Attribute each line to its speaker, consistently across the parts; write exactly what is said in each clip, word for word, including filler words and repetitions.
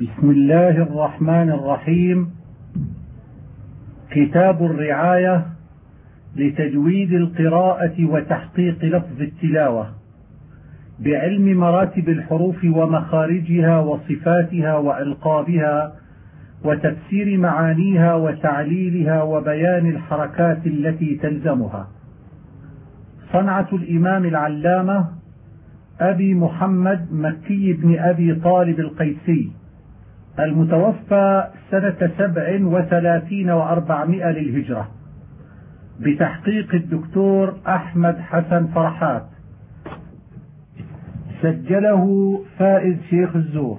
Speaker 1: بسم الله الرحمن الرحيم. كتاب الرعاية لتجويد القراءة وتحقيق لفظ التلاوة بعلم مراتب الحروف ومخارجها وصفاتها وألقابها وتفسير معانيها وتعليلها وبيان الحركات التي تلزمها. صنعة الإمام العلامة أبي محمد مكي بن أبي طالب القيسي، المتوفى سنة سبع وثلاثين وأربعمائة للهجرة، بتحقيق الدكتور أحمد حسن فرحات، سجله فائز شيخ الزور.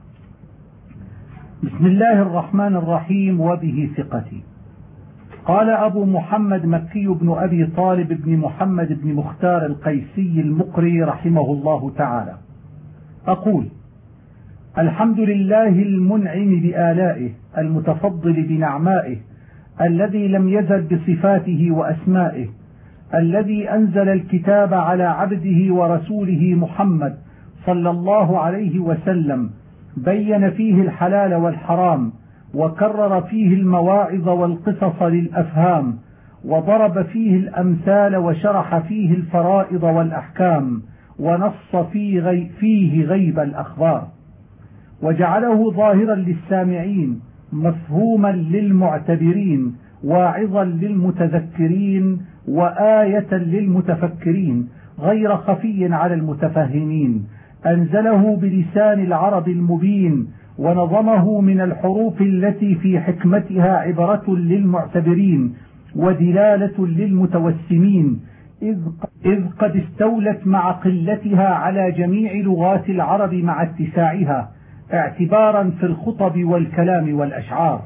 Speaker 1: بسم الله الرحمن الرحيم. وبه ثقتي. قال أبو محمد مكي بن أبي طالب بن محمد بن مختار القيسي المقري رحمه الله تعالى: أقول: الحمد لله المنعم بآلائه المتفضل بنعمائه، الذي لم يزل بصفاته وأسمائه، الذي أنزل الكتاب على عبده ورسوله محمد صلى الله عليه وسلم، بين فيه الحلال والحرام، وكرر فيه المواعظ والقصص للأفهام، وضرب فيه الأمثال، وشرح فيه الفرائض والأحكام، ونص فيه غيب الأخبار، وجعله ظاهرا للسامعين، مفهوما للمعتبرين، واعظا للمتذكرين، وآية للمتفكرين، غير خفي على المتفهمين. أنزله بلسان العرب المبين، ونظمه من الحروف التي في حكمتها عبرة للمعتبرين ودلالة للمتوسمين، إذ قد استولت مع قلتها على جميع لغات العرب مع اتساعها، اعتبارا في الخطب والكلام والأشعار.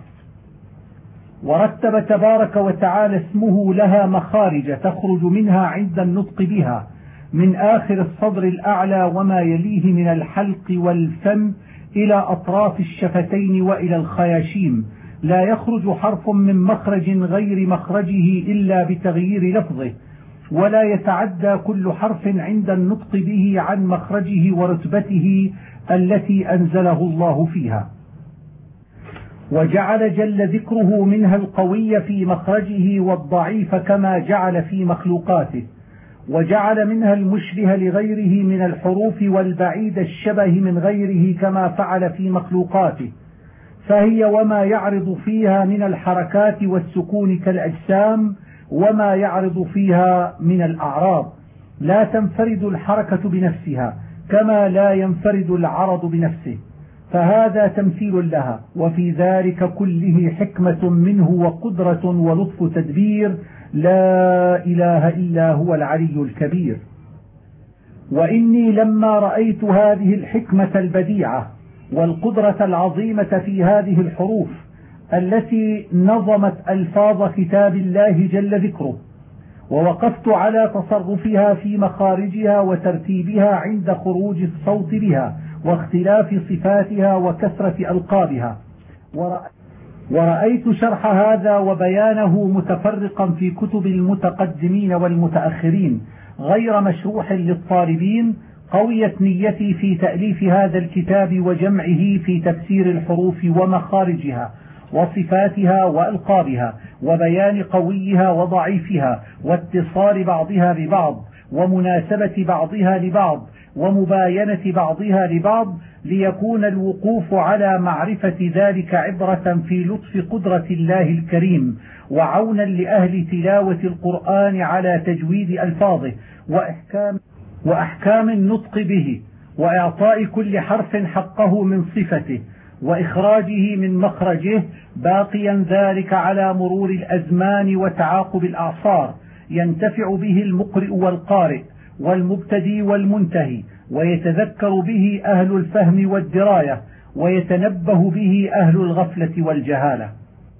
Speaker 1: ورتب تبارك وتعالى اسمه لها مخارج تخرج منها عند النطق بها، من آخر الصدر الأعلى وما يليه من الحلق والفم إلى أطراف الشفتين وإلى الخياشيم، لا يخرج حرف من مخرج غير مخرجه إلا بتغيير لفظه، ولا يتعدى كل حرف عند النطق به عن مخرجه ورتبته التي أنزله الله فيها. وجعل جل ذكره منها القوي في مخرجه والضعيف كما جعل في مخلوقاته، وجعل منها المشبه لغيره من الحروف والبعيد الشبه من غيره كما فعل في مخلوقاته، فهي وما يعرض فيها من الحركات والسكون كالأجسام، وما يعرض فيها من الأعراض، لا تنفرد الحركة بنفسها كما لا ينفرد العرض بنفسه، فهذا تمثيل لها، وفي ذلك كله حكمة منه وقدرة ولطف تدبير، لا إله إلا هو العلي الكبير. وإني لما رأيت هذه الحكمة البديعة والقدرة العظيمة في هذه الحروف التي نظمت ألفاظ كتاب الله جل ذكره، ووقفت على تصرفها في مخارجها وترتيبها عند خروج الصوت بها، واختلاف صفاتها وكثرة ألقابها، ورأيت شرح هذا وبيانه متفرقا في كتب المتقدمين والمتأخرين غير مشروح للطالبين، قويت نيتي في تأليف هذا الكتاب وجمعه في تفسير الحروف ومخارجها وصفاتها وألقابها، وبيان قويها وضعيفها، واتصال بعضها ببعض، ومناسبة بعضها لبعض، ومباينة بعضها لبعض، ليكون الوقوف على معرفة ذلك عبرة في لطف قدرة الله الكريم، وعونا لأهل تلاوة القرآن على تجويد ألفاظه وإحكام, وأحكام النطق به، وإعطاء كل حرف حقه من صفته، وإخراجه من مخرجه، باقيا ذلك على مرور الأزمان وتعاقب الأعصار، ينتفع به المقرئ والقارئ والمبتدي والمنتهي، ويتذكر به أهل الفهم والدراية، ويتنبه به أهل الغفلة والجهالة.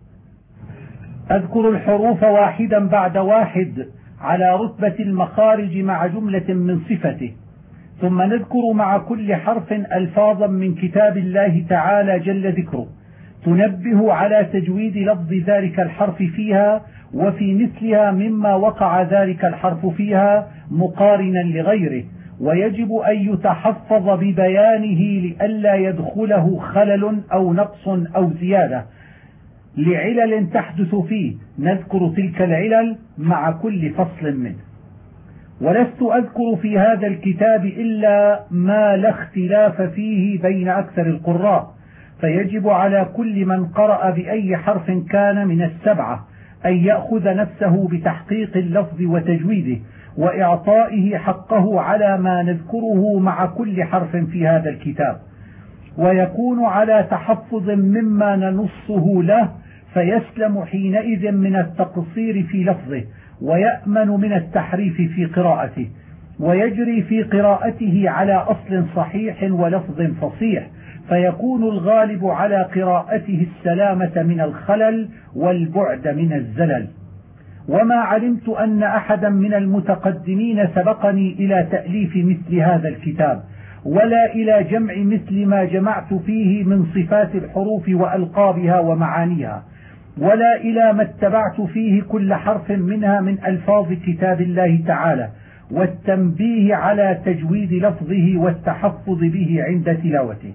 Speaker 1: أذكر الحروف واحدا بعد واحد على رتبة المخارج مع جملة من صفته، ثم نذكر مع كل حرف ألفاظا من كتاب الله تعالى جل ذكره تنبه على تجويد لفظ ذلك الحرف فيها، وفي مثلها مما وقع ذلك الحرف فيها مقارنا لغيره، ويجب أن يتحفظ ببيانه لئلا يدخله خلل أو نقص أو زيادة لعلل تحدث فيه، نذكر تلك العلل مع كل فصل منه. ولست أذكر في هذا الكتاب إلا ما لا اختلاف فيه بين أكثر القراء، فيجب على كل من قرأ بأي حرف كان من السبعة أن يأخذ نفسه بتحقيق اللفظ وتجويده وإعطائه حقه على ما نذكره مع كل حرف في هذا الكتاب، ويكون على تحفظ مما ننصه له، فيسلم حينئذ من التقصير في لفظه ويأمن من التحريف في قراءته، ويجري في قراءته على أصل صحيح ولفظ فصيح، فيكون الغالب على قراءته السلامة من الخلل والبعد من الزلل. وما علمت أن أحدا من المتقدمين سبقني إلى تأليف مثل هذا الكتاب، ولا إلى جمع مثل ما جمعت فيه من صفات الحروف وألقابها ومعانيها، ولا إلى ما اتبعت فيه كل حرف منها من ألفاظ كتاب الله تعالى، والتنبيه على تجويد لفظه والتحفظ به عند تلاوته.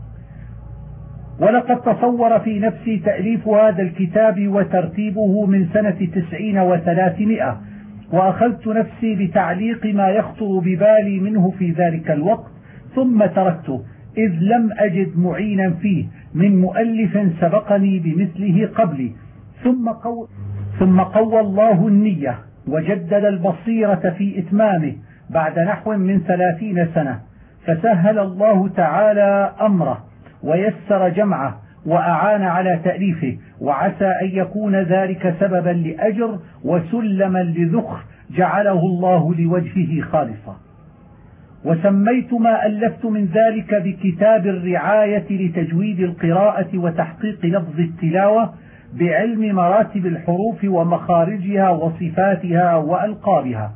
Speaker 1: ولقد تصور في نفسي تأليف هذا الكتاب وترتيبه من سنة تسعين وثلاثمائة، وأخذت نفسي بتعليق ما يخطر ببالي منه في ذلك الوقت، ثم تركته إذ لم أجد معينا فيه من مؤلف سبقني بمثله قبلي. ثم قو... ثم قوى الله النية وجدد البصيرة في إتمامه بعد نحو من ثلاثين سنة، فسهل الله تعالى أمره ويسر جمعه وأعان على تأليفه، وعسى أن يكون ذلك سببا لأجر وسلما لذخر جعله الله لوجهه خالصا. وسميت ما ألفت من ذلك بكتاب الرعاية لتجويد القراءة وتحقيق لفظ التلاوة بعلم مراتب الحروف ومخارجها وصفاتها وألقابها.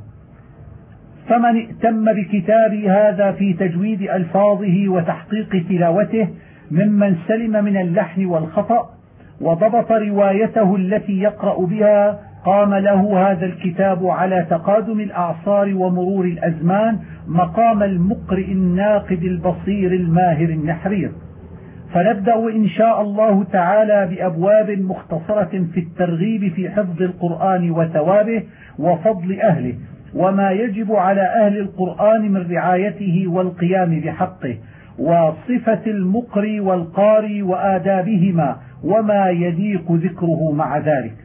Speaker 1: فمن ائتم بكتابي هذا في تجويد ألفاظه وتحقيق تلاوته ممن سلم من اللحن والخطأ وضبط روايته التي يقرأ بها، قام له هذا الكتاب على تقادم الأعصار ومرور الأزمان مقام المقرئ الناقد البصير الماهر النحرير. فنبدأ إن شاء الله تعالى بأبواب مختصرة في الترغيب في حفظ القرآن وثوابه وفضل أهله، وما يجب على أهل القرآن من رعايته والقيام بحقه، وصفة المقري والقاري وآدابهما وما يليق ذكره مع ذلك.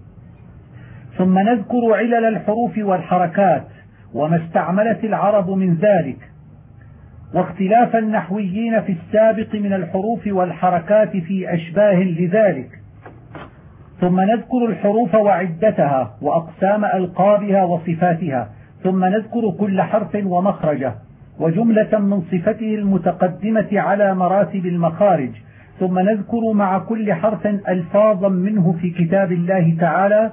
Speaker 1: ثم نذكر علل الحروف والحركات وما استعملت العرب من ذلك، واختلاف النحويين في السابق من الحروف والحركات في أشباه لذلك. ثم نذكر الحروف وعدتها وأقسام ألقابها وصفاتها، ثم نذكر كل حرف ومخرجه وجملة من صفته المتقدمة على مراتب المخارج، ثم نذكر مع كل حرف ألفاظا منه في كتاب الله تعالى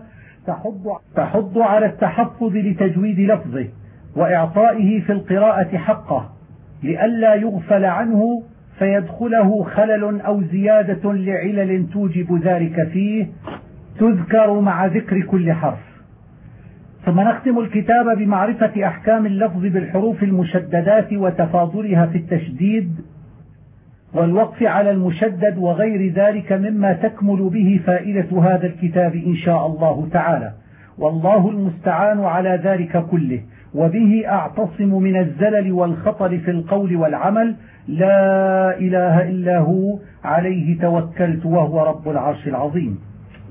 Speaker 1: تحض على التحفظ لتجويد لفظه وإعطائه في القراءة حقه لئلا يغفل عنه فيدخله خلل أو زيادة لعلل توجب ذلك فيه، تذكر مع ذكر كل حرف. ثم نختم الكتاب بمعرفة أحكام اللفظ بالحروف المشددات وتفاضلها في التشديد والوقف على المشدد وغير ذلك مما تكمل به فائدة هذا الكتاب إن شاء الله تعالى، والله المستعان على ذلك كله، وبه أعتصم من الزلل والخطر في القول والعمل، لا إله إلا هو عليه توكلت وهو رب العرش العظيم.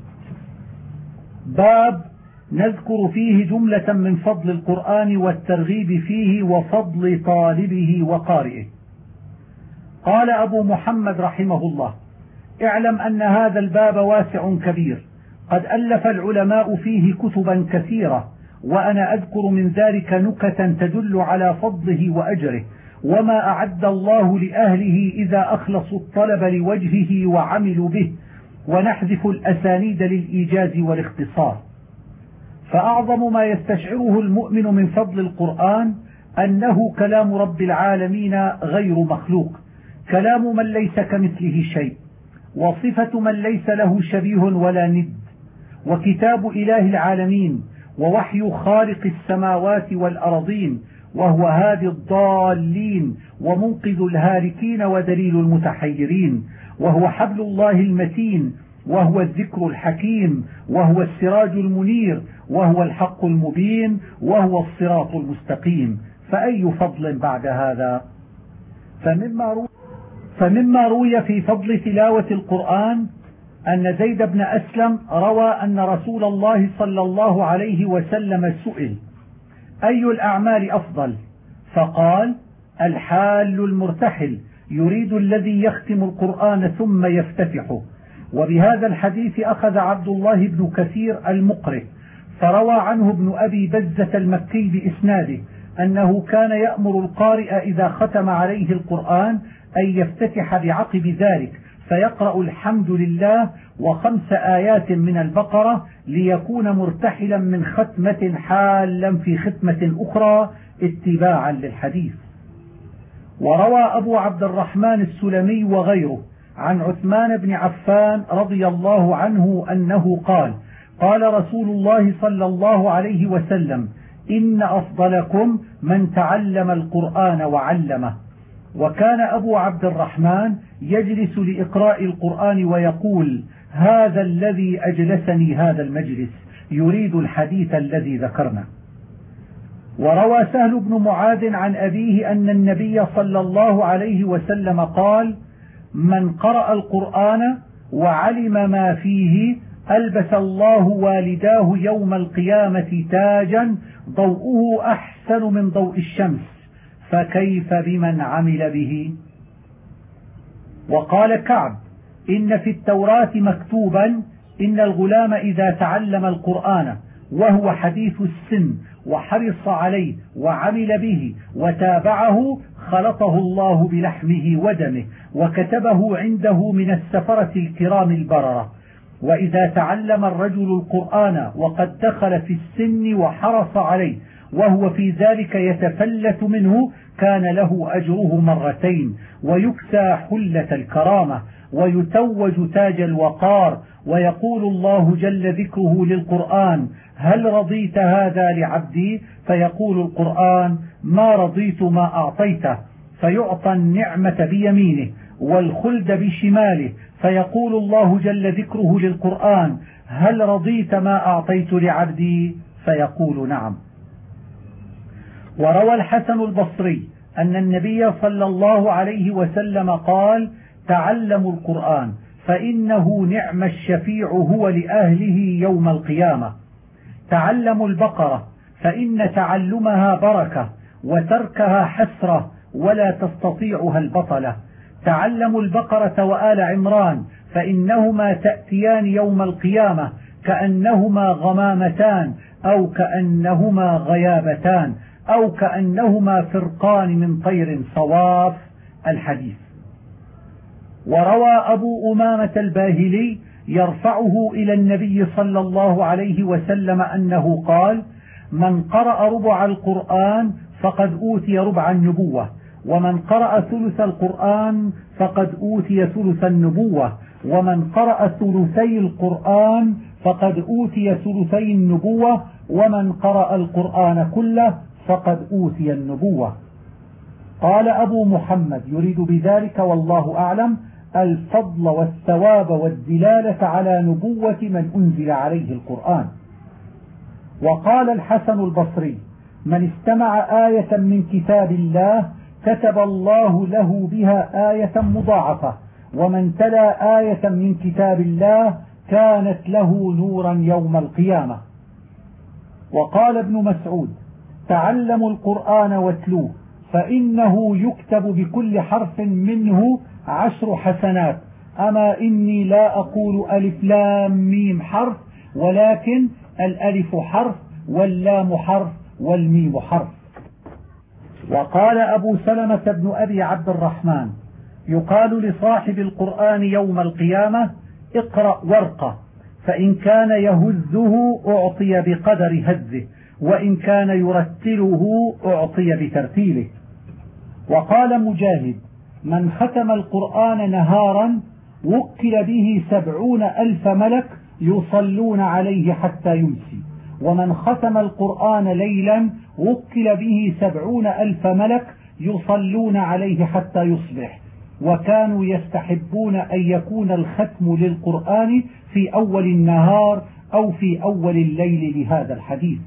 Speaker 1: باب نذكر فيه جملة من فضل القرآن والترغيب فيه وفضل طالبه وقارئه. قال أبو محمد رحمه الله: اعلم أن هذا الباب واسع كبير، قد ألف العلماء فيه كتبا كثيرة، وأنا أذكر من ذلك نكتا تدل على فضله وأجره، وما أعد الله لأهله إذا أخلصوا الطلب لوجهه وعملوا به، ونحذف الأسانيد للإيجاز والاختصار. فأعظم ما يستشعره المؤمن من فضل القرآن أنه كلام رب العالمين غير مخلوق، كلام من ليس كمثله شيء، وصفة من ليس له شبيه ولا ند، وكتاب إله العالمين، ووحي خالق السماوات والأرضين، وهو هادي الضالين ومنقذ الهالكين ودليل المتحيرين، وهو حبل الله المتين، وهو الذكر الحكيم، وهو السراج المنير، وهو الحق المبين، وهو الصراط المستقيم. فأي فضل بعد هذا؟ فمما روي, فمما روي في فضل تلاوة القرآن أن زيد بن أسلم روى أن رسول الله صلى الله عليه وسلم سئل: أي الأعمال أفضل؟ فقال: الحال المرتحل، يريد الذي يختم القرآن ثم يفتتحه. وبهذا الحديث أخذ عبد الله بن كثير المقرئ، فروى عنه ابن أبي بزة المكي بإسناده أنه كان يأمر القارئ إذا ختم عليه القرآن أن يفتتح بعقب ذلك فيقرأ الحمد لله وخمس آيات من البقرة ليكون مرتحلا من ختمة حالا في ختمة أخرى اتباعا للحديث. وروى أبو عبد الرحمن السلمي وغيره عن عثمان بن عفان رضي الله عنه أنه قال: قال رسول الله صلى الله عليه وسلم: إن أفضلكم من تعلم القرآن وعلمه. وكان أبو عبد الرحمن يجلس لإقراء القرآن ويقول: هذا الذي أجلسني هذا المجلس، يريد الحديث الذي ذكرنا. وروى سهل بن معاذ عن أبيه أن النبي صلى الله عليه وسلم قال: من قرأ القرآن وعلم ما فيه ألبس الله والداه يوم القيامة تاجا ضوءه أحسن من ضوء الشمس، فكيف بمن عمل به؟ وقال كعب: إن في التوراة مكتوبا: إن الغلام إذا تعلم القرآن وهو حديث السن وحرص عليه وعمل به وتابعه خلطه الله بلحمه ودمه وكتبه عنده من السفرة الكرام البررة. وإذا تعلم الرجل القرآن وقد دخل في السن وحرص عليه وهو في ذلك يتفلت منه كان له أجره مرتين، ويكسى حلة الكرامة، ويتوج تاج الوقار. ويقول الله جل ذكره للقرآن: هل رضيت هذا لعبدي؟ فيقول القرآن: ما رضيت ما أعطيته. فيعطى النعمة بيمينه والخلد بشماله، فيقول الله جل ذكره للقرآن: هل رضيت ما أعطيت لعبدي؟ فيقول: نعم. وروى الحسن البصري أن النبي صلى الله عليه وسلم قال: تعلموا القرآن فإنه نعم الشفيع هو لأهله يوم القيامة. تعلموا البقرة فإن تعلمها بركة وتركها حسرة ولا تستطيعها البطلة. تعلموا البقرة وآل عمران فإنهما تأتيان يوم القيامة كأنهما غمامتان أو كأنهما غيابتان أو كأنهما فرقان من طير صواف. الحديث. وروى أبو أمامة الباهلي يرفعه إلى النبي صلى الله عليه وسلم أنه قال: من قرأ ربع القرآن فقد أوتي ربع النبوة، ومن قرأ ثلث القرآن فقد أوتي ثلث النبوة، ومن قرأ ثلثي القرآن فقد أوتي ثلثي النبوة، ومن قرأ القرآن كله فقد أوتي النبوة. قال أبو محمد يريد بذلك والله أعلم الفضل والثواب والدلالة على نبوة من أنزل عليه القرآن. وقال الحسن البصري: من استمع آية من كتاب الله كتب الله له بها آية مضاعفة، ومن تلا آية من كتاب الله كانت له نورا يوم القيامة. وقال ابن مسعود: تعلموا القرآن واتلوه فإنه يكتب بكل حرف منه عشر حسنات. أما إني لا أقول ألف لام ميم حرف، ولكن الألف حرف واللام حرف والميم حرف. وقال أبو سلمة بن أبي عبد الرحمن: يقال لصاحب القرآن يوم القيامة: اقرأ ورقة، فإن كان يهزه أعطي بقدر هزه، وإن كان يرتله أعطي بترتيله. وقال مجاهد: من ختم القرآن نهارا وكل به سبعون ألف ملك يصلون عليه حتى يمسي، ومن ختم القرآن ليلا وكل به سبعون ألف ملك يصلون عليه حتى يصبح. وكانوا يستحبون أن يكون الختم للقرآن في أول النهار أو في أول الليل لهذا الحديث.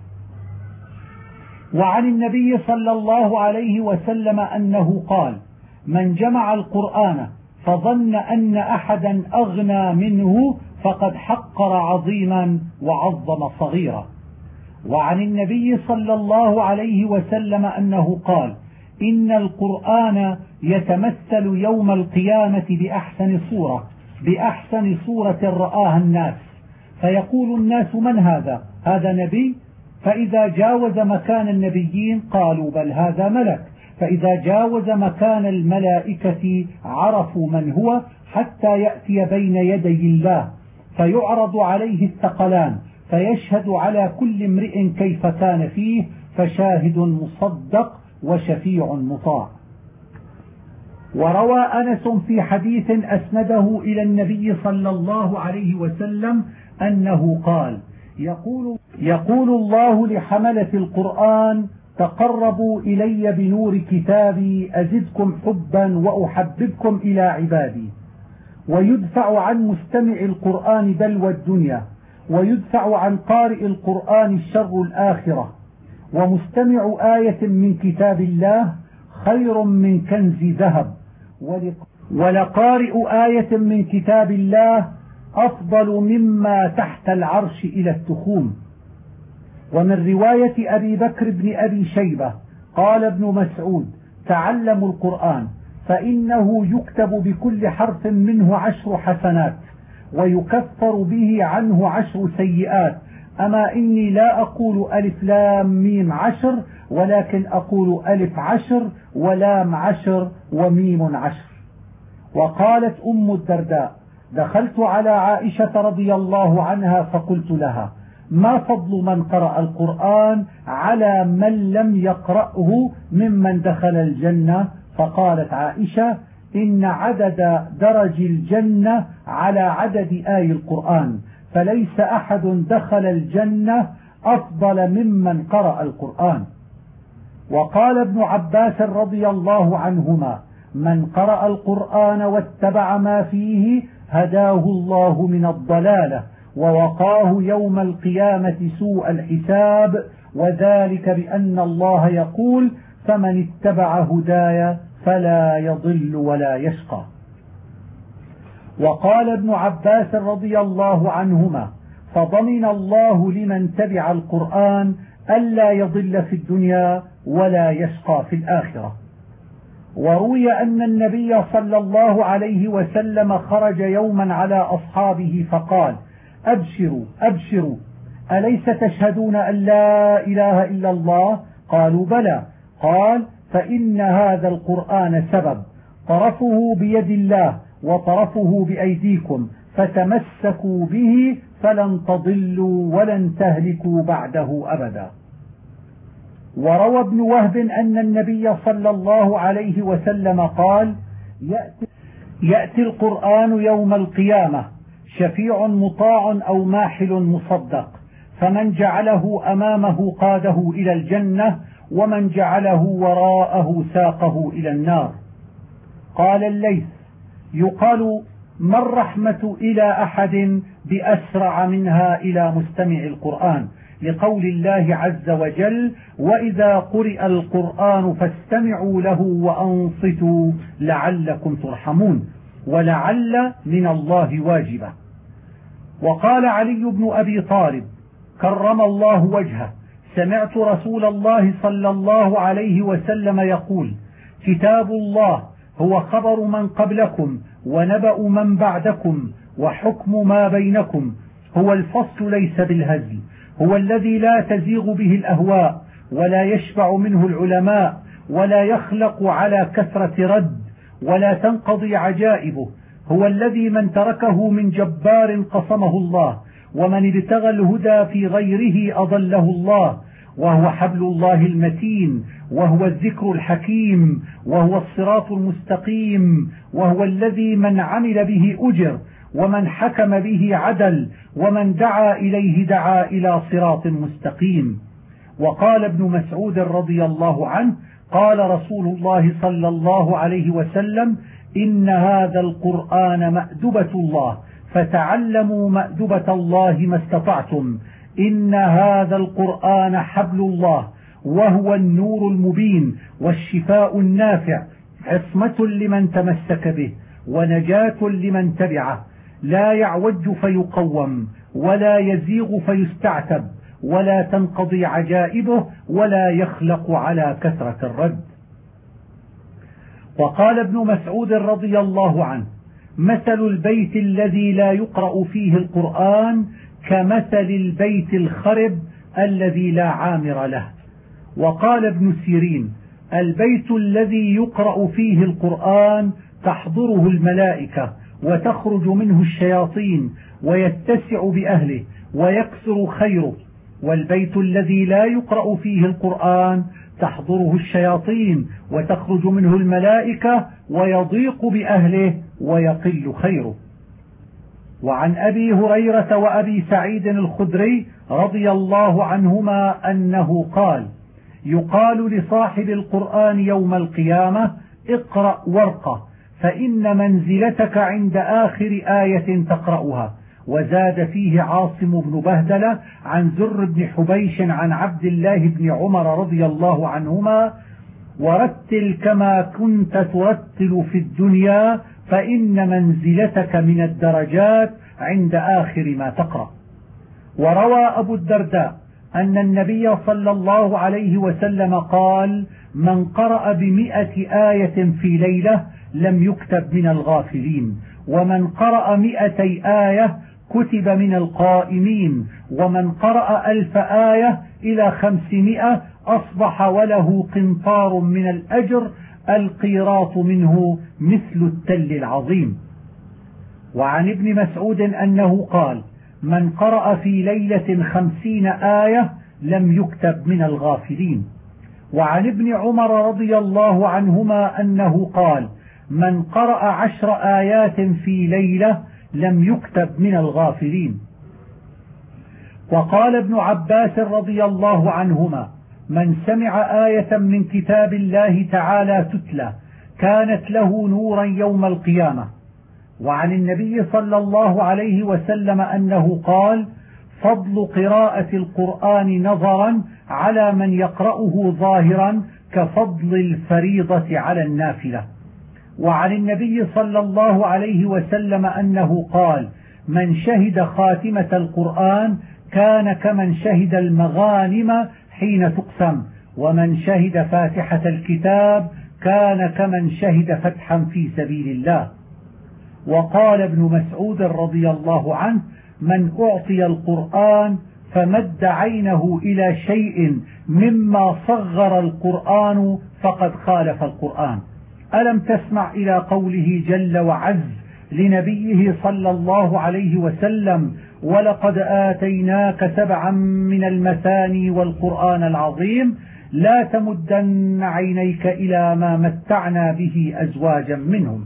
Speaker 1: وعن النبي صلى الله عليه وسلم أنه قال: من جمع القرآن فظن أن أحدا أغنى منه فقد حقر عظيما وعظم صغيرا. وعن النبي صلى الله عليه وسلم أنه قال: إن القرآن يتمثل يوم القيامة بأحسن صورة بأحسن صورة رآها الناس، فيقول الناس: من هذا؟ هذا نبي؟ فإذا جاوز مكان النبيين قالوا: بل هذا ملك. فإذا جاوز مكان الملائكة عرفوا من هو، حتى يأتي بين يدي الله فيعرض عليه الثقلان فيشهد على كل امرئ كيف كان فيه، فشاهد مصدق وشفيع مطاع. وروى أنس في حديث أسنده إلى النبي صلى الله عليه وسلم أنه قال: يقول, يقول الله لحملة القرآن: تقربوا إلي بنور كتابي أزدكم حبا وأحببكم إلى عبادي. ويدفع عن مستمع القرآن بلوى الدنيا، ويدفع عن قارئ القرآن الشر الآخرة. ومستمع آية من كتاب الله خير من كنز ذهب، ولقارئ آية من كتاب الله أفضل مما تحت العرش إلى التخوم. ومن رواية أبي بكر بن أبي شيبة قال ابن مسعود: تعلموا القرآن فإنه يكتب بكل حرف منه عشر حسنات ويكفر به عنه عشر سيئات. أما إني لا أقول ألف لام ميم عشر، ولكن أقول ألف عشر ولام عشر وميم عشر. وقالت أم الدرداء: دخلت على عائشة رضي الله عنها فقلت لها: ما فضل من قرأ القرآن على من لم يقرأه ممن دخل الجنة؟ فقالت عائشة: إن عدد درج الجنة على عدد آي القرآن، فليس أحد دخل الجنة أفضل ممن قرأ القرآن. وقال ابن عباس رضي الله عنهما: من قرأ القرآن واتبع ما فيه هداه الله من الضلالة ووقاه يوم القيامة سوء الحساب، وذلك بأن الله يقول: فمن اتبع هدايا فلا يضل ولا يشقى. وقال ابن عباس رضي الله عنهما: فضمن الله لمن تبع القرآن ألا يضل في الدنيا ولا يشقى في الآخرة. وروي أن النبي صلى الله عليه وسلم خرج يوما على أصحابه فقال: أبشروا أبشروا، أليس تشهدون أن لا إله إلا الله؟ قالوا: بلى. قال: فإن هذا القرآن سبب، طرفه بيد الله وطرفه بأيديكم، فتمسكوا به فلن تضلوا ولن تهلكوا بعده أبدا. وروى ابن وهب أن النبي صلى الله عليه وسلم قال: يأتي, يأتي القرآن يوم القيامة شفيع مطاع أو ماحل مصدق، فمن جعله أمامه قاده إلى الجنة، ومن جعله وراءه ساقه إلى النار. قال الليث: يقال ما الرحمة إلى أحد بأسرع منها إلى مستمع القرآن، لقول الله عز وجل: وإذا قرئ القرآن فاستمعوا له وأنصتوا لعلكم ترحمون. ولعل من الله واجبة. وقال علي بن أبي طالب كرم الله وجهه: سمعت رسول الله صلى الله عليه وسلم يقول: كتاب الله هو خبر من قبلكم ونبأ من بعدكم وحكم ما بينكم، هو الفصل ليس بالهزل، هو الذي لا تزيغ به الأهواء ولا يشبع منه العلماء ولا يخلق على كثرة رد ولا تنقضي عجائبه، هو الذي من تركه من جبار قصمه الله، ومن ابتغى الهدى في غيره أضله الله، وهو حبل الله المتين، وهو الذكر الحكيم، وهو الصراط المستقيم، وهو الذي من عمل به أجر، ومن حكم به عدل، ومن دعا إليه دعا إلى صراط مستقيم. وقال ابن مسعود رضي الله عنه: قال رسول الله صلى الله عليه وسلم: إن هذا القرآن مأدبة الله، فتعلموا مأدبة الله ما استطعتم. إن هذا القرآن حبل الله، وهو النور المبين والشفاء النافع، عصمة لمن تمسك به ونجاة لمن تبعه، لا يعوج فيقوم، ولا يزيغ فيستعتب، ولا تنقضي عجائبه، ولا يخلق على كثرة الرد. وقال ابن مسعود رضي الله عنه: مثل البيت الذي لا يقرأ فيه القرآن كمثل البيت الخرب الذي لا عامر له. وقال ابن سيرين: البيت الذي يقرأ فيه القرآن تحضره الملائكة وتخرج منه الشياطين ويتسع بأهله ويكثر خيره، والبيت الذي لا يقرأ فيه القرآن تحضره الشياطين وتخرج منه الملائكة ويضيق بأهله ويقل خيره. وعن أبي هريرة وأبي سعيد الخدري رضي الله عنهما أنه قال: يقال لصاحب القرآن يوم القيامة: اقرأ وارقه، فإن منزلتك عند آخر آية تقرأها. وزاد فيه عاصم بن بهدلة عن زر بن حبيش عن عبد الله بن عمر رضي الله عنهما: ورتل كما كنت ترتل في الدنيا، فإن منزلتك من الدرجات عند آخر ما تقرأ. وروى أبو الدرداء أن النبي صلى الله عليه وسلم قال: من قرأ بمئة آية في ليلة لم يكتب من الغافلين، ومن قرأ مئتي آية كتب من القائمين، ومن قرأ ألف آية إلى خمسمائة أصبح وله قنطار من الأجر، القيراط منه مثل التل العظيم. وعن ابن مسعود أنه قال: من قرأ في ليلة خمسين آية لم يكتب من الغافلين. وعن ابن عمر رضي الله عنهما أنه قال: من قرأ عشر آيات في ليلة لم يكتب من الغافلين. وقال ابن عباس رضي الله عنهما: من سمع آية من كتاب الله تعالى تتلى كانت له نورا يوم القيامة. وعن النبي صلى الله عليه وسلم أنه قال: فضل قراءة القرآن نظرا على من يقرأه ظاهرا كفضل الفريضة على النافلة. وعن النبي صلى الله عليه وسلم أنه قال: من شهد خاتمة القرآن كان كمن شهد المغانم حين تقسم، ومن شهد فاتحة الكتاب كان كمن شهد فتحا في سبيل الله. وقال ابن مسعود رضي الله عنه: من أعطي القرآن فمد عينه إلى شيء مما صغر القرآن فقد خالف القرآن. ألم تسمع إلى قوله جل وعز لنبيه صلى الله عليه وسلم: ولقد آتيناك سبعا من المثاني والقرآن العظيم، لا تمدن عينيك إلى ما متعنا به أزواجا منهم.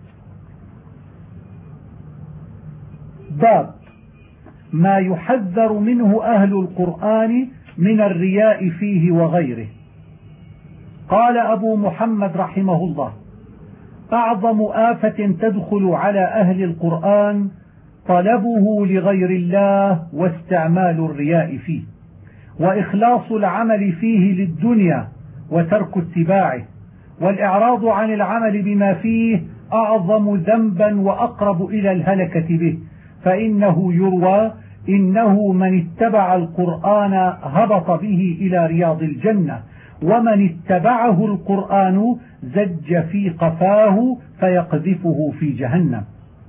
Speaker 1: باب ما يحذر منه أهل القرآن من الرياء فيه وغيره. قال أبو محمد رحمه الله: أعظم آفة تدخل على أهل القرآن طلبه لغير الله واستعمال الرياء فيه، وإخلاص العمل فيه للدنيا وترك اتباعه، والإعراض عن العمل بما فيه أعظم ذنبا وأقرب إلى الهلكة به، فإنه يروى: إنه من اتبع القرآن هبط به إلى رياض الجنة، ومن اتبعه القرآن زج في قفاه فيقذفه في جهنم.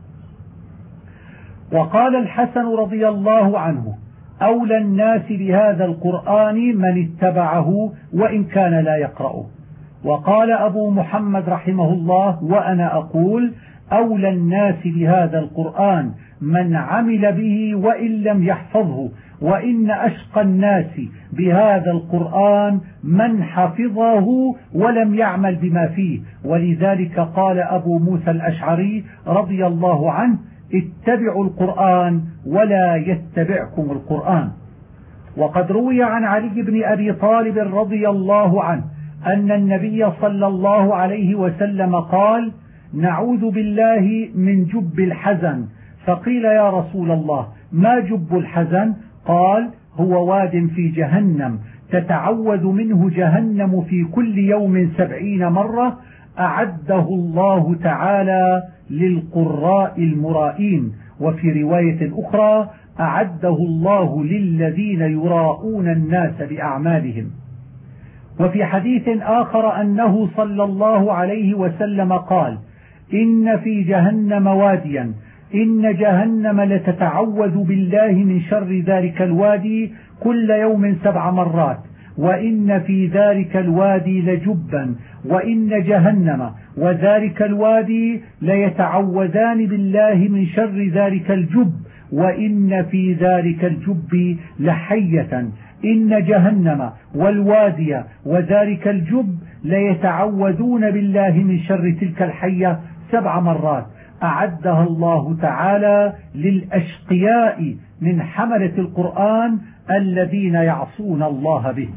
Speaker 1: وقال الحسن رضي الله عنه: أولى الناس بهذا القرآن من اتبعه وإن كان لا يقرأه. وقال أبو محمد رحمه الله: وأنا أقول: أولى الناس بهذا القرآن من عمل به وإن لم يحفظه، وإن أشقى الناس بهذا القرآن من حفظه ولم يعمل بما فيه. ولذلك قال أبو موسى الأشعري رضي الله عنه: اتبعوا القرآن ولا يتبعكم القرآن. وقد روي عن علي بن أبي طالب رضي الله عنه أن النبي صلى الله عليه وسلم قال: نعوذ بالله من جب الحزن. فقيل: يا رسول الله ما جب الحزن؟ قال: هو واد في جهنم تتعوذ منه جهنم في كل يوم سبعين مرة، أعده الله تعالى للقراء المرائين. وفي رواية أخرى: أعده الله للذين يراؤون الناس بأعمالهم. وفي حديث آخر أنه صلى الله عليه وسلم قال: إن في جهنم واديا إن جهنم لتتعوذ بالله من شر ذلك الوادي كل يوم سبع مرات، وإن في ذلك الوادي لجبا، وإن جهنم وذلك الوادي ليتعوذان بالله من شر ذلك الجب، وإن في ذلك الجب لحية، إن جهنم والوادي وذلك الجب ليتعوذون بالله من شر تلك الحية سبع مرات، أعدها الله تعالى للأشقياء من حملة القرآن الذين يعصون الله به.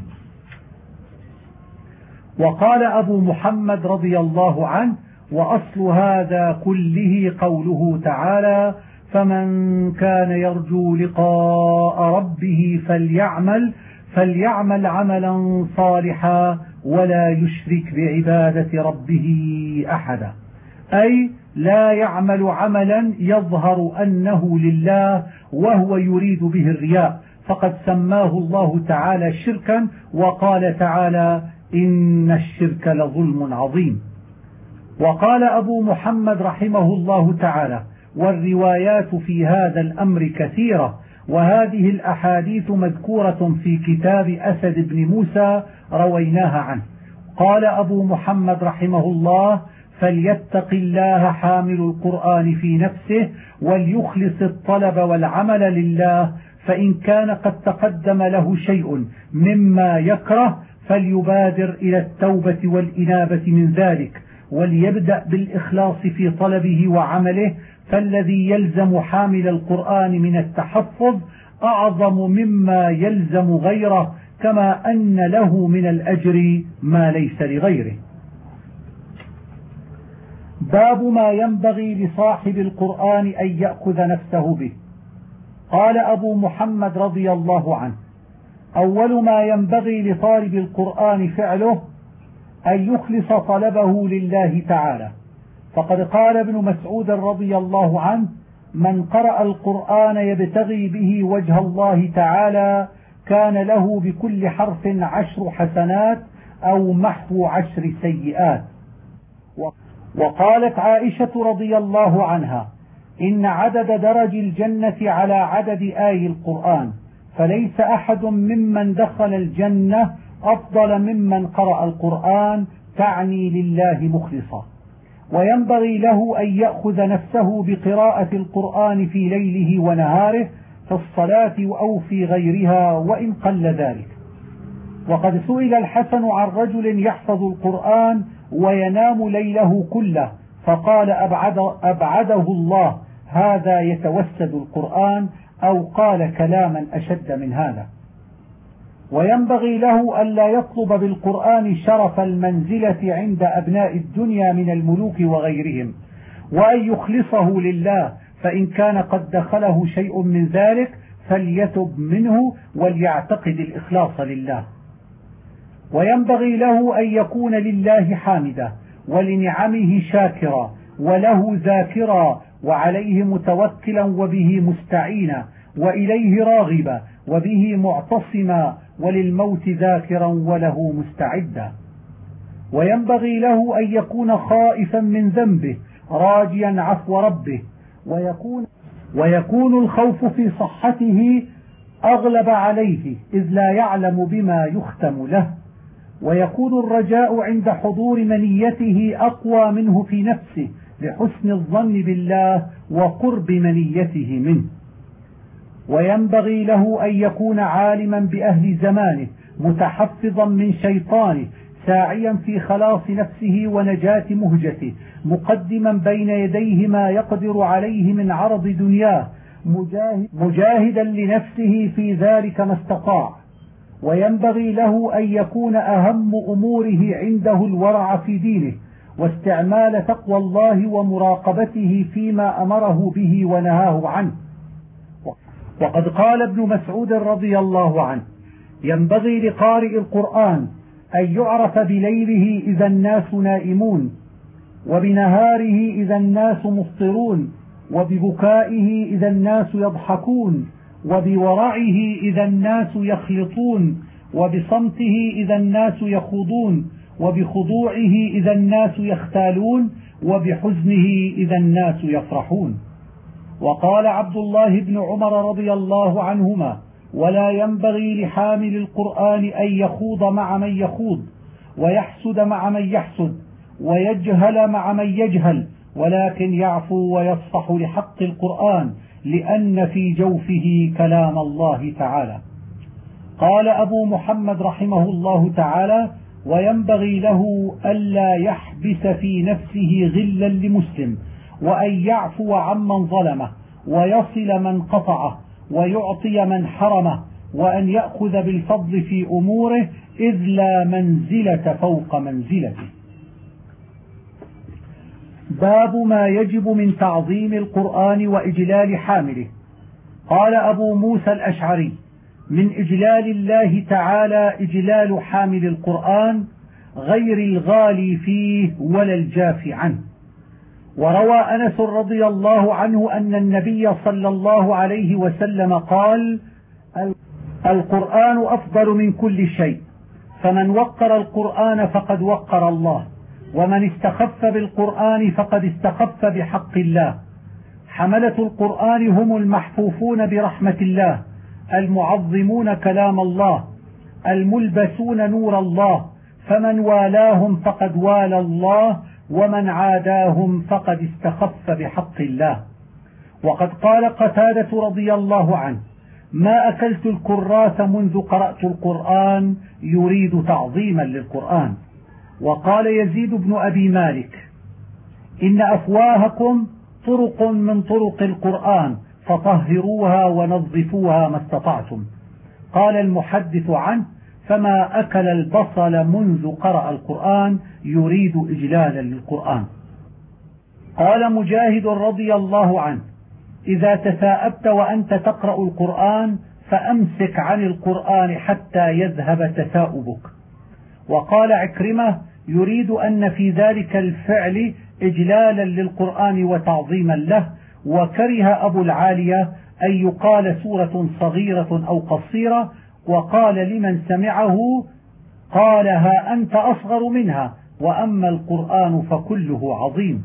Speaker 1: وقال أبو محمد رضي الله عنه: وأصل هذا كله قوله تعالى: فمن كان يرجو لقاء ربه فليعمل فليعمل عملا صالحا ولا يشرك بعبادة ربه أحدا، أي لا يعمل عملا يظهر أنه لله وهو يريد به الرياء، فقد سماه الله تعالى شركا، وقال تعالى: إن الشرك لظلم عظيم. وقال أبو محمد رحمه الله تعالى: والروايات في هذا الأمر كثيرة، وهذه الأحاديث مذكورة في كتاب أسد بن موسى رويناها عنه. قال أبو محمد رحمه الله: فليتق الله حامل القرآن في نفسه وليخلص الطلب والعمل لله، فإن كان قد تقدم له شيء مما يكره فليبادر إلى التوبة والإنابة من ذلك، وليبدأ بالإخلاص في طلبه وعمله، فالذي يلزم حامل القرآن من التحفظ أعظم مما يلزم غيره، كما أن له من الأجر ما ليس لغيره. باب ما ينبغي لصاحب القرآن أن يأخذ نفسه به. قال أبو محمد رضي الله عنه: أول ما ينبغي لطالب القرآن فعله أن يخلص طلبه لله تعالى، فقد قال ابن مسعود رضي الله عنه: من قرأ القرآن يبتغي به وجه الله تعالى كان له بكل حرف عشر حسنات أو محو عشر سيئات. وقالت عائشة رضي الله عنها: إن عدد درج الجنة على عدد آي القرآن، فليس أحد ممن دخل الجنة أفضل ممن قرأ القرآن، تعني لله مخلصا. وينبغي له أن يأخذ نفسه بقراءة القرآن في ليله ونهاره، في الصلاة أو في غيرها وإن قل ذلك. وقد سئل الحسن عن رجل يحفظ القرآن وينام ليله كله، فقال: أبعد أبعده الله، هذا يتوسد القرآن، أو قال كلاما أشد من هذا. وينبغي له ألا يطلب بالقرآن شرف المنزلة عند أبناء الدنيا من الملوك وغيرهم، وأن يخلصه لله، فإن كان قد دخله شيء من ذلك فليتب منه وليعتقد الإخلاص لله. وينبغي له أن يكون لله حامدا، ولنعمه شاكرا، وله ذاكرا، وعليه متوكلا وبه مستعينا، وإليه راغبا وبه معتصما، وللموت ذاكرا وله مستعدا. وينبغي له أن يكون خائفا من ذنبه راجيا عفو ربه، ويكون, ويكون الخوف في صحته أغلب عليه إذ لا يعلم بما يختم له، ويكون الرجاء عند حضور منيته أقوى منه في نفسه لحسن الظن بالله وقرب منيته منه. وينبغي له أن يكون عالما بأهل زمانه متحفظا من شيطانه ساعيا في خلاص نفسه ونجاة مهجته، مقدما بين يديه ما يقدر عليه من عرض دنياه، مجاهد مجاهدا لنفسه في ذلك ما استطاع. وينبغي له أن يكون أهم أموره عنده الورع في دينه، واستعمال تقوى الله ومراقبته فيما أمره به ونهاه عنه. وقد قال ابن مسعود رضي الله عنه: ينبغي لقارئ القرآن أن يعرف بليله إذا الناس نائمون، وبنهاره إذا الناس مفطرون، وببكائه إذا الناس يضحكون، وبورعه إذا الناس يخلطون، وبصمته إذا الناس يخوضون، وبخضوعه إذا الناس يختالون، وبحزنه إذا الناس يفرحون. وقال عبد الله بن عمر رضي الله عنهما: ولا ينبغي لحامل القرآن أن يخوض مع من يخوض، ويحسد مع من يحسد، ويجهل مع من يجهل، ولكن يعفو ويصفح لحق القرآن، لأن في جوفه كلام الله تعالى. قال أبو محمد رحمه الله تعالى: وينبغي له ألا يحبس في نفسه غلا لمسلم، وأن يعفو عمن ظلمه، ويصل من قطعه، ويعطي من حرمه، وأن يأخذ بالفضل في أموره، إذ لا منزلة فوق منزلته. باب ما يجب من تعظيم القرآن وإجلال حامله. قال أبو موسى الأشعري: من إجلال الله تعالى إجلال حامل القرآن، غير الغالي فيه ولا الجافي عنه. وروى أنس رضي الله عنه أن النبي صلى الله عليه وسلم قال: القرآن أفضل من كل شيء، فمن وقر القرآن فقد وقر الله، ومن استخف بالقرآن فقد استخف بحق الله. حملة القرآن هم المحفوفون برحمة الله، المعظمون كلام الله، الملبسون نور الله، فمن والاهم فقد والى الله، ومن عاداهم فقد استخف بحق الله. وقد قال قتادة رضي الله عنه: ما أكلت الكراث منذ قرأت القرآن، يريد تعظيما للقرآن. وقال يزيد بن أبي مالك: إن أفواهكم طرق من طرق القرآن، فطهروها ونظفوها ما استطعتم. قال المحدث عنه: فما أكل البصل منذ قرأ القرآن، يريد إجلالا للقرآن. قال مجاهد رضي الله عنه: إذا تثاءبت وأنت تقرأ القرآن فأمسك عن القرآن حتى يذهب تثاؤبك. وقال عكرمة: يريد أن في ذلك الفعل إجلالا للقرآن وتعظيما له. وكره أبو العالية أن يقال سورة صغيرة أو قصيرة، وقال لمن سمعه: قالها أنت أصغر منها، وأما القرآن فكله عظيم.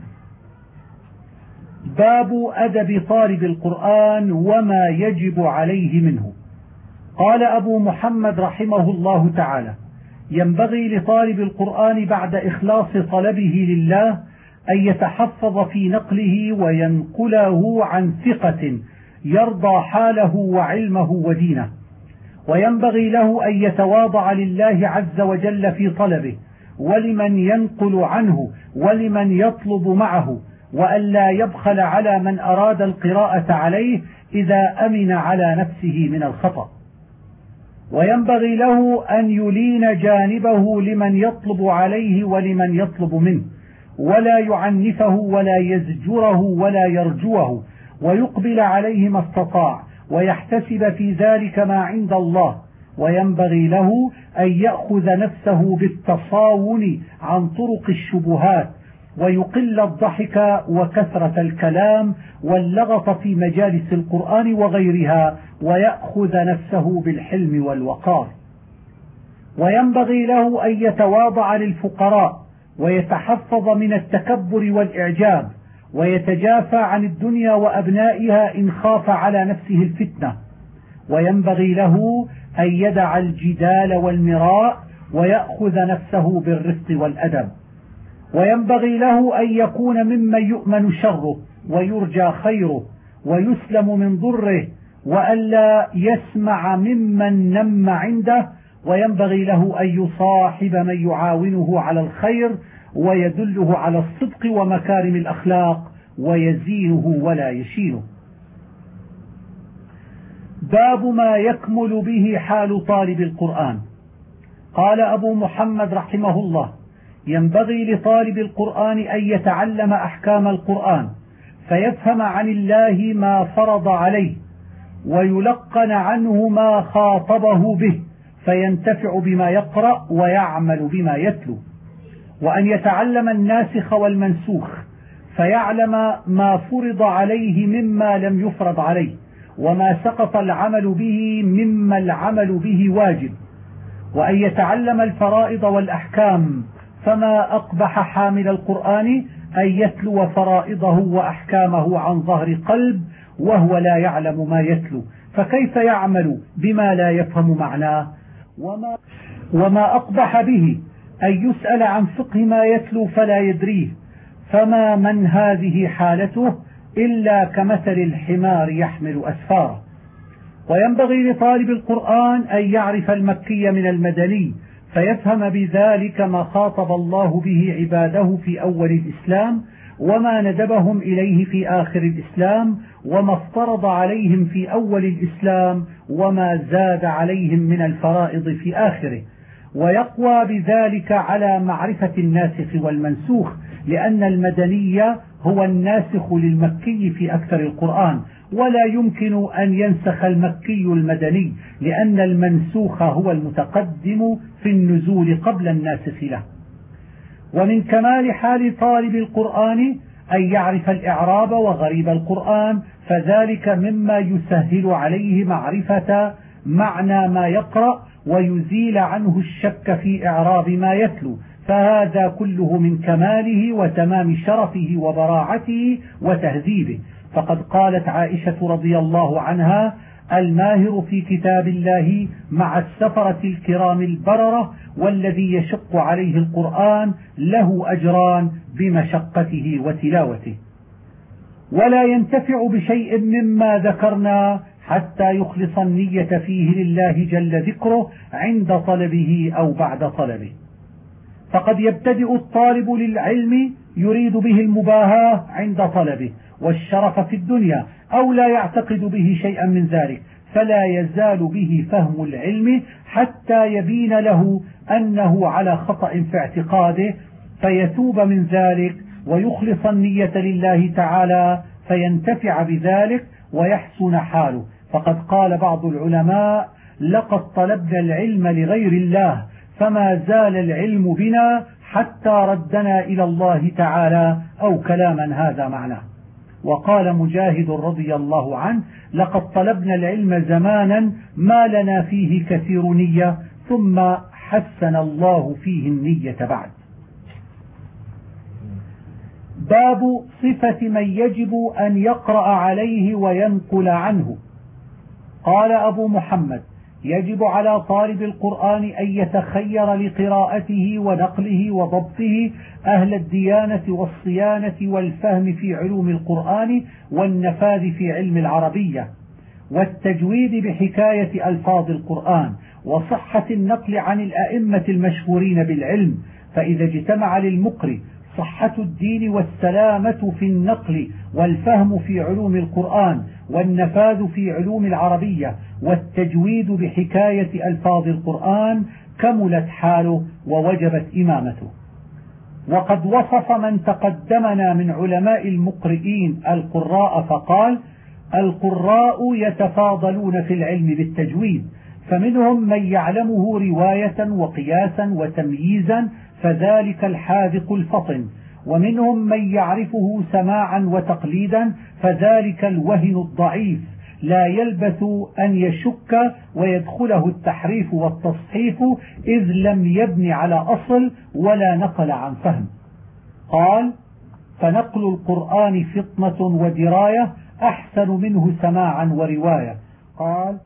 Speaker 1: باب أدب طالب القرآن وما يجب عليه منه. قال أبو محمد رحمه الله تعالى: ينبغي لطالب القرآن بعد إخلاص طلبه لله أن يتحفظ في نقله وينقله عن ثقة يرضى حاله وعلمه ودينه، وينبغي له أن يتواضع لله عز وجل في طلبه، ولمن ينقل عنه ولمن يطلب معه، وأن لا يبخل على من أراد القراءة عليه إذا أمن على نفسه من الخطأ. وينبغي له أن يلين جانبه لمن يطلب عليه ولمن يطلب منه، ولا يعنفه ولا يزجره ولا يرجوه، ويقبل عليه ما استطاع، ويحتسب في ذلك ما عند الله. وينبغي له أن يأخذ نفسه بالتصاون عن طرق الشبهات، ويقل الضحك وكثرة الكلام واللغط في مجالس القرآن وغيرها، ويأخذ نفسه بالحلم والوقار. وينبغي له أن يتواضع للفقراء، ويتحفظ من التكبر والإعجاب، ويتجافى عن الدنيا وأبنائها إن خاف على نفسه الفتنة. وينبغي له أن يدع الجدال والمراء، ويأخذ نفسه بالرفق والأدب. وينبغي له أن يكون ممن يؤمن شره ويرجى خيره ويسلم من ضره، وألا يسمع ممن نم عنده وينبغي له أن يصاحب من يعاونه على الخير ويدله على الصدق ومكارم الأخلاق ويزينه ولا يشينه. باب ما يكمل به حال طالب القرآن. قال أبو محمد رحمه الله: ينبغي لطالب القرآن أن يتعلم أحكام القرآن فيفهم عن الله ما فرض عليه ويلقن عنه ما خاطبه به فينتفع بما يقرأ ويعمل بما يتلو، وأن يتعلم الناسخ والمنسوخ فيعلم ما فرض عليه مما لم يفرض عليه وما سقط العمل به مما العمل به واجب، وأن يتعلم الفرائض والأحكام فما أقبح حامل القرآن أن يتلو فرائضه وأحكامه عن ظهر قلب وهو لا يعلم ما يتلو، فكيف يعمل بما لا يفهم معناه؟ وما, وما أقبح به أن يسأل عن فقه ما يتلو فلا يدريه، فما من هذه حالته إلا كمثل الحمار يحمل أسفاره. وينبغي لطالب القرآن أن يعرف المكي من المدني فيفهم بذلك ما خاطب الله به عباده في أول الإسلام وما ندبهم إليه في آخر الإسلام وما افترض عليهم في أول الإسلام وما زاد عليهم من الفرائض في آخره، ويقوى بذلك على معرفة الناسخ والمنسوخ، لأن المدني هو الناسخ للمكي في أكثر القرآن، ولا يمكن أن ينسخ المكي المدني لأن المنسوخ هو المتقدم في النزول قبل الناسخ له. ومن كمال حال طالب القرآن أن يعرف الإعراب وغريب القرآن، فذلك مما يسهل عليه معرفة معنى ما يقرأ ويزيل عنه الشك في إعراب ما يتلو، فهذا كله من كماله وتمام شرفه وبراعته وتهذيبه. فقد قالت عائشة رضي الله عنها: الماهر في كتاب الله مع السفرة الكرام البررة والذي يشق عليه القرآن له أجران بمشقته وتلاوته. ولا ينتفع بشيء مما ذكرنا حتى يخلص النية فيه لله جل ذكره عند طلبه أو بعد طلبه. فقد يبتدئ الطالب للعلم يريد به المباهاة عند طلبه والشرف في الدنيا أو لا يعتقد به شيئا من ذلك، فلا يزال به فهم العلم حتى يبين له أنه على خطأ في اعتقاده فيتوب من ذلك ويخلص النية لله تعالى فينتفع بذلك ويحسن حاله. فقد قال بعض العلماء: لقد طلبنا العلم لغير الله فما زال العلم بنا حتى ردنا إلى الله تعالى، أو كلاما هذا معناه. وقال مجاهد رضي الله عنه: لقد طلبنا العلم زمانا ما لنا فيه كثير نية ثم حسن الله فيه النية بعد. باب صفة من يجب أن يقرأ عليه وينقل عنه. قال أبو محمد: يجب على طالب القرآن أن يتخير لقراءته ونقله وضبطه أهل الديانة والصيانة والفهم في علوم القرآن والنفاذ في علم العربية والتجويد بحكاية ألفاظ القرآن وصحة النقل عن الأئمة المشهورين بالعلم، فإذا اجتمع للمقرئ صحة الدين والسلامة في النقل والفهم في علوم القرآن والنفاذ في علوم العربية والتجويد بحكاية ألفاظ القرآن كملت حاله ووجبت إمامته. وقد وصف من تقدمنا من علماء المقرئين القراء فقال: القراء يتفاضلون في العلم بالتجويد، فمنهم من يعلمه رواية وقياسا وتمييزا فذلك الحاذق الفطن، ومنهم من يعرفه سماعا وتقليدا فذلك الوهن الضعيف لا يلبث أن يشك ويدخله التحريف والتصحيف إذ لم يبني على أصل ولا نقل عن فهم. قال: فنقل القرآن فطنة ودراية أحسن منه سماعا ورواية. قال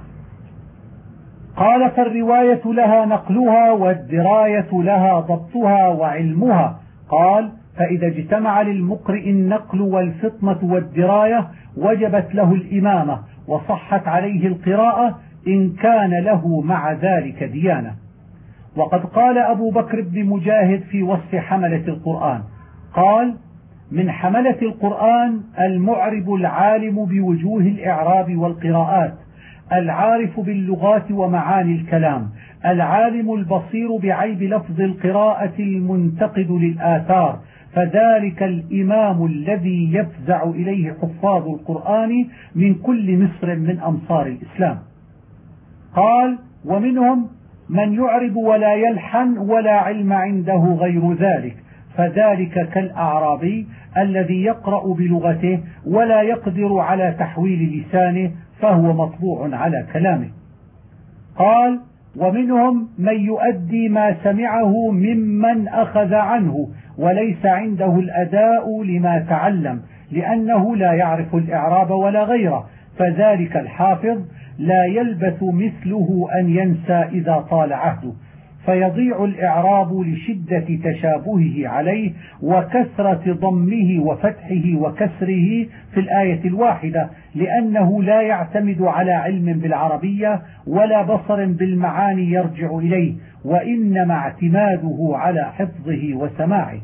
Speaker 1: قال فالرواية لها نقلها والدراية لها ضبطها وعلمها. قال: فإذا اجتمع للمقرئ النقل والفطنة والدراية وجبت له الإمامة وصحت عليه القراءة إن كان له مع ذلك ديانة. وقد قال أبو بكر بن مجاهد في وصف حملة القرآن قال: من حملة القرآن المعرب العالم بوجوه الإعراب والقراءات، العارف باللغات ومعاني الكلام، العالم البصير بعيب لفظ القراءة المنتقد للآثار، فذلك الإمام الذي يفزع إليه حفاظ القرآن من كل مصر من أمصار الإسلام. قال: ومنهم من يعرب ولا يلحن ولا علم عنده غير ذلك، فذلك كالأعرابي الذي يقرأ بلغته ولا يقدر على تحويل لسانه، فهو مطبوع على كلامه. قال: ومنهم من يؤدي ما سمعه ممن أخذ عنه وليس عنده الأداء لما تعلم، لأنه لا يعرف الإعراب ولا غيره، فذلك الحافظ لا يلبث مثله أن ينسى إذا طال عهده، فيضيع الإعراب لشدة تشابهه عليه وكثرة ضمه وفتحه وكسره في الآية الواحدة، لأنه لا يعتمد على علم بالعربية ولا بصر بالمعاني يرجع إليه، وإنما اعتماده على حفظه وسماعه.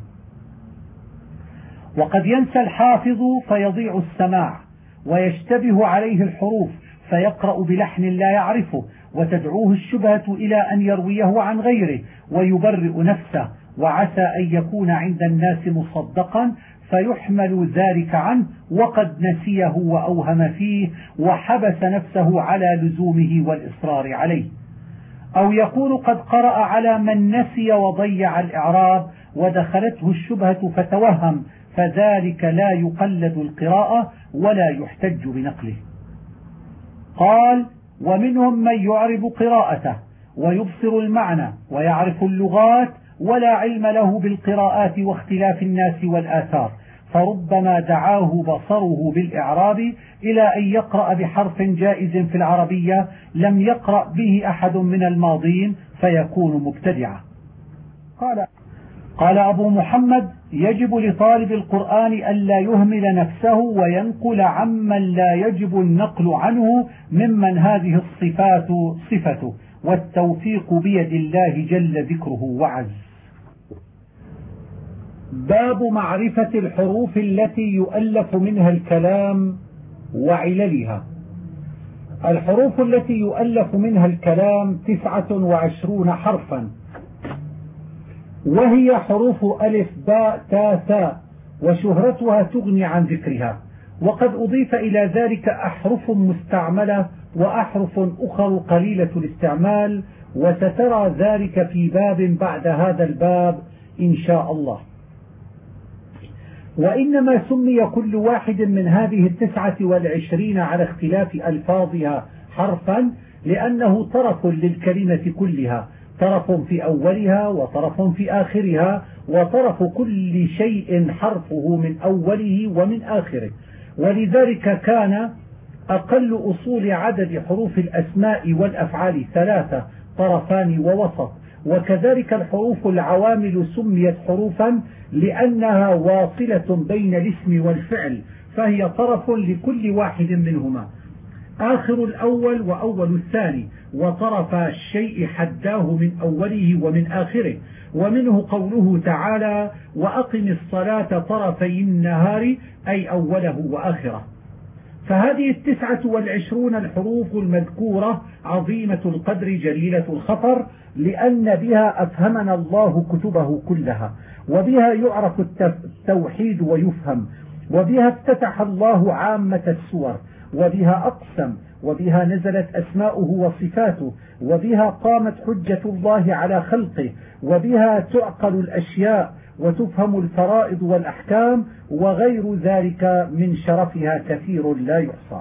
Speaker 1: وقد ينسى الحافظ فيضيع السماع، ويشتبه عليه الحروف فيقرأ بلحن لا يعرفه، وتدعوه الشبهة إلى أن يرويه عن غيره ويبرئ نفسه، وعسى أن يكون عند الناس مصدقا فيحمل ذلك عنه وقد نسيه وأوهم فيه وحبس نفسه على لزومه والإصرار عليه. أو يكون قد قرأ على من نسي وضيع الإعراب ودخلته الشبهة فتوهم، فذلك لا يقلد القراءة ولا يحتج بنقله. قال: ومنهم من يعرب قراءته ويبصر المعنى ويعرف اللغات ولا علم له بالقراءات واختلاف الناس والآثار، فربما دعاه بصره بالإعراب إلى أن يقرأ بحرف جائز في العربية لم يقرأ به أحد من الماضين فيكون مبتدعا. قال قال أبو محمد: يجب لطالب القرآن ألا يهمل نفسه وينقل عمن لا يجب النقل عنه ممن هذه الصفات صفته، والتوفيق بيد الله جل ذكره وعز. باب معرفة الحروف التي يؤلف منها الكلام وعللها. الحروف التي يؤلف منها الكلام تسعة وعشرون حرفا، وهي حروف ألف باء تاء ثاء، وشهرتها تغني عن ذكرها. وقد أضيف إلى ذلك أحرف مستعملة وأحرف أخر قليلة الاستعمال، وسترى ذلك في باب بعد هذا الباب إن شاء الله. وإنما سمي كل واحد من هذه التسعة والعشرين على اختلاف ألفاظها حرفا لأنه طرف للكلمة كلها، طرف في أولها وطرف في آخرها، وطرف كل شيء حرفه من أوله ومن آخره. ولذلك كان أقل أصول عدد حروف الأسماء والأفعال ثلاثة، طرفان ووسط. وكذلك الحروف العوامل سميت حروفا لأنها واصلة بين الاسم والفعل، فهي طرف لكل واحد منهما، آخر الأول وأول الثاني، وطرف الشيء حداه من أوله ومن آخره. ومنه قوله تعالى: وأقم الصلاة طرفي النهار، أي أوله وآخره. فهذه التسعة والعشرون الحروف المذكورة عظيمة القدر جليلة الخطر، لأن بها أفهمنا الله كتبه كلها، وبها يعرف التوحيد ويفهم، وبها افتتح الله عامة السور، وبها أقسم، وبها نزلت أسماؤه وصفاته، وبها قامت حجة الله على خلقه، وبها تعقل الأشياء وتفهم الفرائض والأحكام، وغير ذلك من شرفها كثير لا يحصى.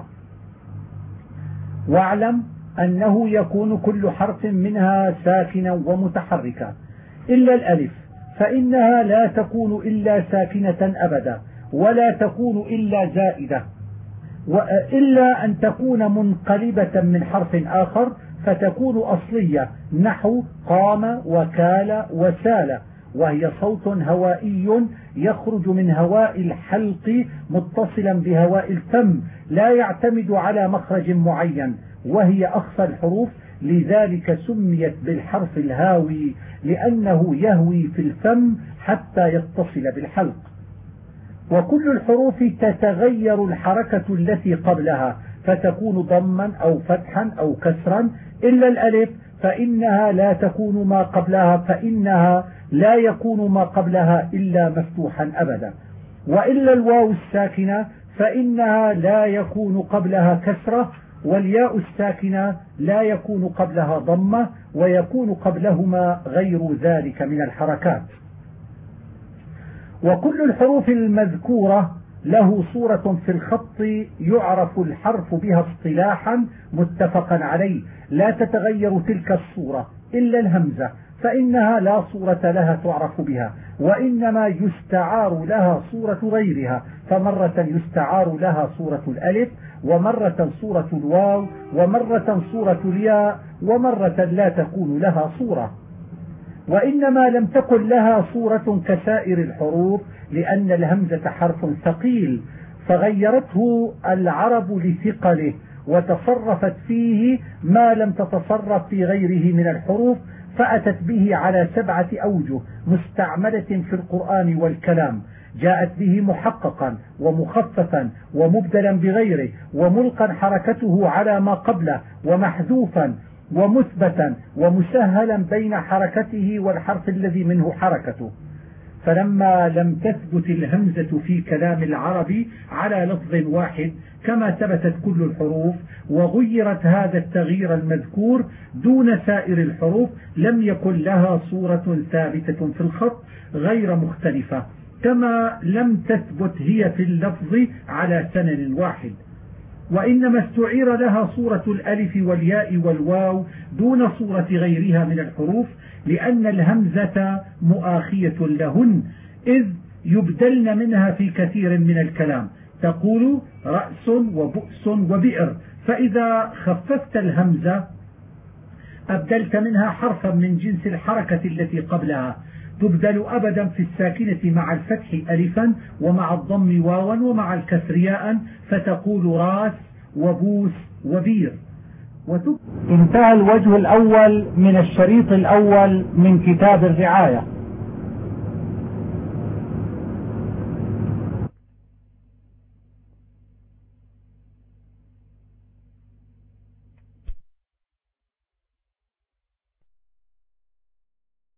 Speaker 1: واعلم أنه يكون كل حرف منها ساكنا ومتحركا إلا الألف، فإنها لا تكون إلا ساكنة أبدا، ولا تكون إلا زائدة، وإلا أن تكون منقلبة من حرف آخر فتكون أصلية، نحو قام وكال وسال، وهي صوت هوائي يخرج من هواء الحلق متصلا بهواء الفم، لا يعتمد على مخرج معين، وهي أخفى الحروف، لذلك سميت بالحرف الهاوي لأنه يهوي في الفم حتى يتصل بالحلق. وكل الحروف تتغير الحركة التي قبلها فتكون ضما أو فتحا أو كسرا، إلا الألف فإنها لا تكون ما قبلها فإنها لا يكون ما قبلها إلا مفتوحا أبدا، وإلا الواو الساكنة فإنها لا يكون قبلها كسرة، والياء الساكنة لا يكون قبلها ضمة، ويكون قبلهما غير ذلك من الحركات. وكل الحروف المذكورة له صورة في الخط يعرف الحرف بها اصطلاحا متفقا عليه، لا تتغير تلك الصورة إلا الهمزة فإنها لا صورة لها تعرف بها، وإنما يستعار لها صورة غيرها، فمرة يستعار لها صورة الألف، ومرة صورة الواو، ومرة صورة الياء، ومرة لا تكون لها صورة. وإنما لم تكن لها صورة كسائر الحروف لأن الهمزة حرف ثقيل فغيرته العرب لثقله، وتصرفت فيه ما لم تتصرف في غيره من الحروف، فأتت به على سبعة أوجه مستعملة في القرآن والكلام. جاءت به محققا ومخففا ومبدلا بغيره، وملقا حركته على ما قبله، ومحذوفا ومثبتا ومسهلا بين حركته والحرف الذي منه حركته. فلما لم تثبت الهمزة في كلام العرب على لفظ واحد كما ثبتت كل الحروف، وغيرت هذا التغيير المذكور دون سائر الحروف، لم يكن لها صورة ثابتة في الخط غير مختلفة، كما لم تثبت هي في اللفظ على سنن واحد. وإنما استعير لها صورة الألف والياء والواو دون صورة غيرها من الحروف، لأن الهمزة مؤاخية لهن، إذ يبدلن منها في كثير من الكلام، تقول رأس وبؤس وبئر، فإذا خففت الهمزة أبدلت منها حرفا من جنس الحركة التي قبلها، تبدل أبدا في الساكنة مع الفتح ألفا، ومع الضم واوا، ومع الكسر ياء، فتقول راس وبوس وبير. انتهى الوجه الأول من الشريط الأول من كتاب الرعاية.